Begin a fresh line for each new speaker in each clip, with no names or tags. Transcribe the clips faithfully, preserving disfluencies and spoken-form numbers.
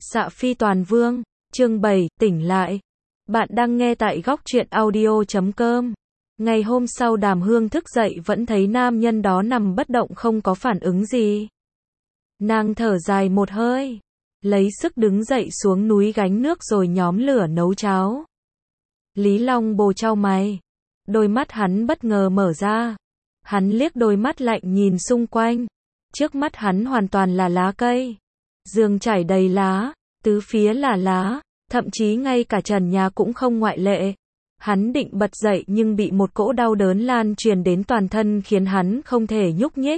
Xạ Phi Toàn Vương, chương bảy, tỉnh lại. Bạn đang nghe tại góc truyện audio chấm com. Ngày hôm sau Đàm Hương thức dậy vẫn thấy nam nhân đó nằm bất động không có phản ứng gì. Nàng thở dài một hơi, lấy sức đứng dậy xuống núi gánh nước rồi nhóm lửa nấu cháo. Lý Long Bồ chau mày, đôi mắt hắn bất ngờ mở ra. Hắn liếc đôi mắt lạnh nhìn xung quanh. Trước mắt hắn hoàn toàn là lá cây. Giường trải đầy lá, tứ phía là lá, thậm chí ngay cả trần nhà cũng không ngoại lệ. Hắn định bật dậy nhưng bị một cỗ đau đớn lan truyền đến toàn thân khiến hắn không thể nhúc nhích.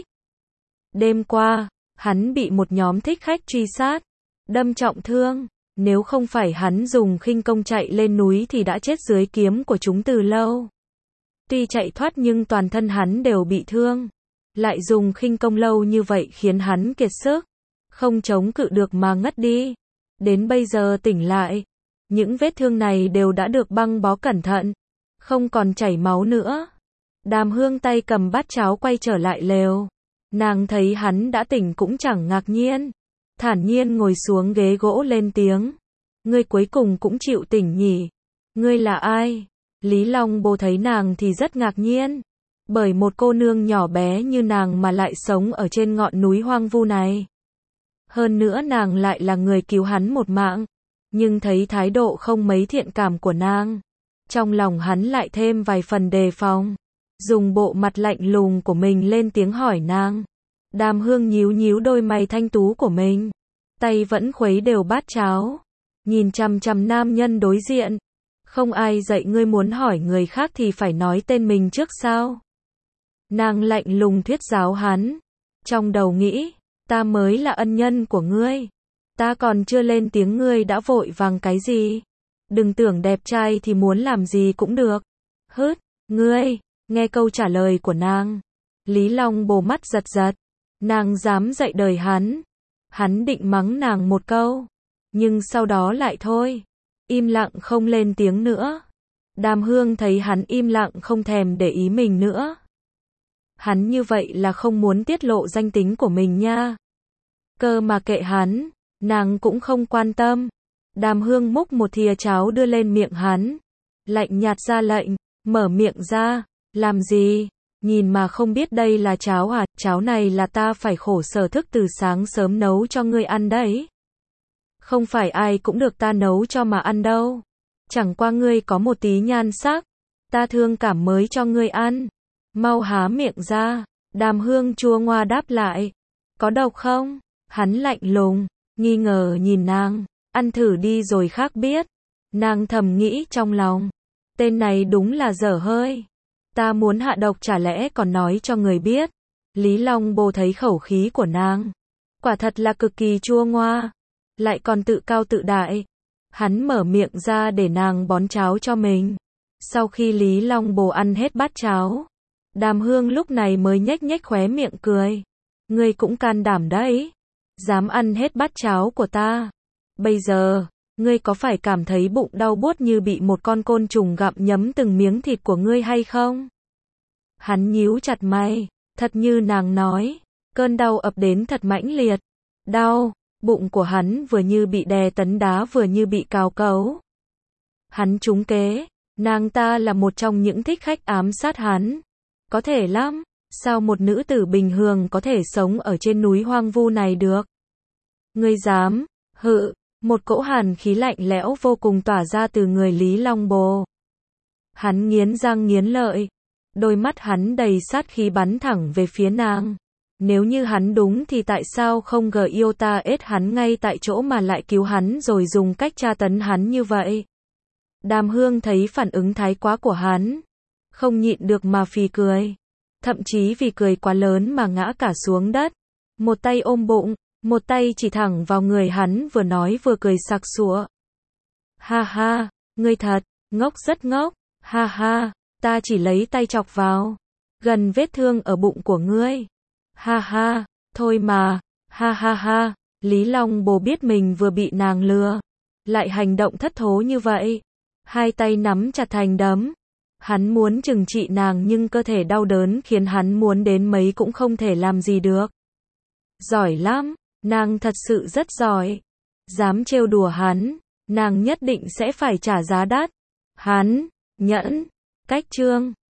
Đêm qua, hắn bị một nhóm thích khách truy sát, đâm trọng thương. Nếu không phải hắn dùng khinh công chạy lên núi thì đã chết dưới kiếm của chúng từ lâu. Tuy chạy thoát nhưng toàn thân hắn đều bị thương. Lại dùng khinh công lâu như vậy khiến hắn kiệt sức, không chống cự được mà ngất đi. Đến bây giờ tỉnh lại, những vết thương này đều đã được băng bó cẩn thận, không còn chảy máu nữa. Đàm Hương tay cầm bát cháo quay trở lại lều. Nàng thấy hắn đã tỉnh cũng chẳng ngạc nhiên, thản nhiên ngồi xuống ghế gỗ lên tiếng. Ngươi cuối cùng cũng chịu tỉnh nhỉ? Ngươi là ai? Lý Long Bồ thấy nàng thì rất ngạc nhiên. Bởi một cô nương nhỏ bé như nàng mà lại sống ở trên ngọn núi hoang vu này. Hơn nữa nàng lại là người cứu hắn một mạng. Nhưng thấy thái độ không mấy thiện cảm của nàng, trong lòng hắn lại thêm vài phần đề phòng. Dùng bộ mặt lạnh lùng của mình lên tiếng hỏi nàng. Đàm Hương nhíu nhíu đôi mày thanh tú của mình, tay vẫn khuấy đều bát cháo, nhìn chằm chằm nam nhân đối diện. Không ai dạy ngươi muốn hỏi người khác thì phải nói tên mình trước sao? Nàng lạnh lùng thuyết giáo hắn. Trong đầu nghĩ, ta mới là ân nhân của ngươi. Ta còn chưa lên tiếng ngươi đã vội vàng cái gì? Đừng tưởng đẹp trai thì muốn làm gì cũng được. Hứt, ngươi, nghe câu trả lời của nàng. Lý Long Bồ mắt giật giật. Nàng dám dạy đời hắn. Hắn định mắng nàng một câu. Nhưng sau đó lại thôi. Im lặng không lên tiếng nữa. Đàm Hương thấy hắn im lặng không thèm để ý mình nữa. Hắn như vậy là không muốn tiết lộ danh tính của mình nha. Cơ mà kệ hắn, nàng cũng không quan tâm. Đàm Hương múc một thìa cháo đưa lên miệng hắn. Lạnh nhạt ra lệnh, mở miệng ra. Làm gì? Nhìn mà không biết đây là cháo à? Cháo này là ta phải khổ sở thức từ sáng sớm nấu cho ngươi ăn đấy. Không phải ai cũng được ta nấu cho mà ăn đâu. Chẳng qua ngươi có một tí nhan sắc, ta thương cảm mới cho ngươi ăn. Mau há miệng ra. Đàm Hương chua ngoa đáp lại. Có độc không? Hắn lạnh lùng, nghi ngờ nhìn nàng. Ăn thử đi rồi khác biết. Nàng thầm nghĩ trong lòng. Tên này đúng là dở hơi. Ta muốn hạ độc chả lẽ còn nói cho người biết. Lý Long Bồ thấy khẩu khí của nàng, quả thật là cực kỳ chua ngoa. Lại còn tự cao tự đại. Hắn mở miệng ra để nàng bón cháo cho mình. Sau khi Lý Long Bồ ăn hết bát cháo, Đàm Hương lúc này mới nhếch nhếch khóe miệng cười. Ngươi cũng can đảm đấy. Dám ăn hết bát cháo của ta. Bây giờ, ngươi có phải cảm thấy bụng đau buốt như bị một con côn trùng gặm nhấm từng miếng thịt của ngươi hay không? Hắn nhíu chặt mày, thật như nàng nói. Cơn đau ập đến thật mãnh liệt. Đau, bụng của hắn vừa như bị đè tấn đá vừa như bị cào cấu. Hắn trúng kế, nàng ta là một trong những thích khách ám sát hắn. Có thể lắm, sao một nữ tử bình thường có thể sống ở trên núi hoang vu này được? Ngươi dám? Hự, một cỗ hàn khí lạnh lẽo vô cùng tỏa ra từ người Lý Long Bồ. Hắn nghiến răng nghiến lợi, đôi mắt hắn đầy sát khí bắn thẳng về phía nàng. Nếu như hắn đúng thì tại sao không gờ yêu ta ết hắn ngay tại chỗ mà lại cứu hắn rồi dùng cách tra tấn hắn như vậy? Đàm Hương thấy phản ứng thái quá của hắn, không nhịn được mà phì cười. Thậm chí vì cười quá lớn mà ngã cả xuống đất. Một tay ôm bụng, một tay chỉ thẳng vào người hắn vừa nói vừa cười sặc sụa. Ha ha, ngươi thật, ngốc rất ngốc. Ha ha, ta chỉ lấy tay chọc vào gần vết thương ở bụng của ngươi. Ha ha, thôi mà. Ha ha ha, Lý Long Bồ biết mình vừa bị nàng lừa, lại hành động thất thố như vậy. Hai tay nắm chặt thành đấm. Hắn muốn trừng trị nàng nhưng cơ thể đau đớn khiến hắn muốn đến mấy cũng không thể làm gì được. Giỏi lắm, nàng thật sự rất giỏi. Dám trêu đùa hắn, nàng nhất định sẽ phải trả giá đắt. Hắn, nhẫn, cách chương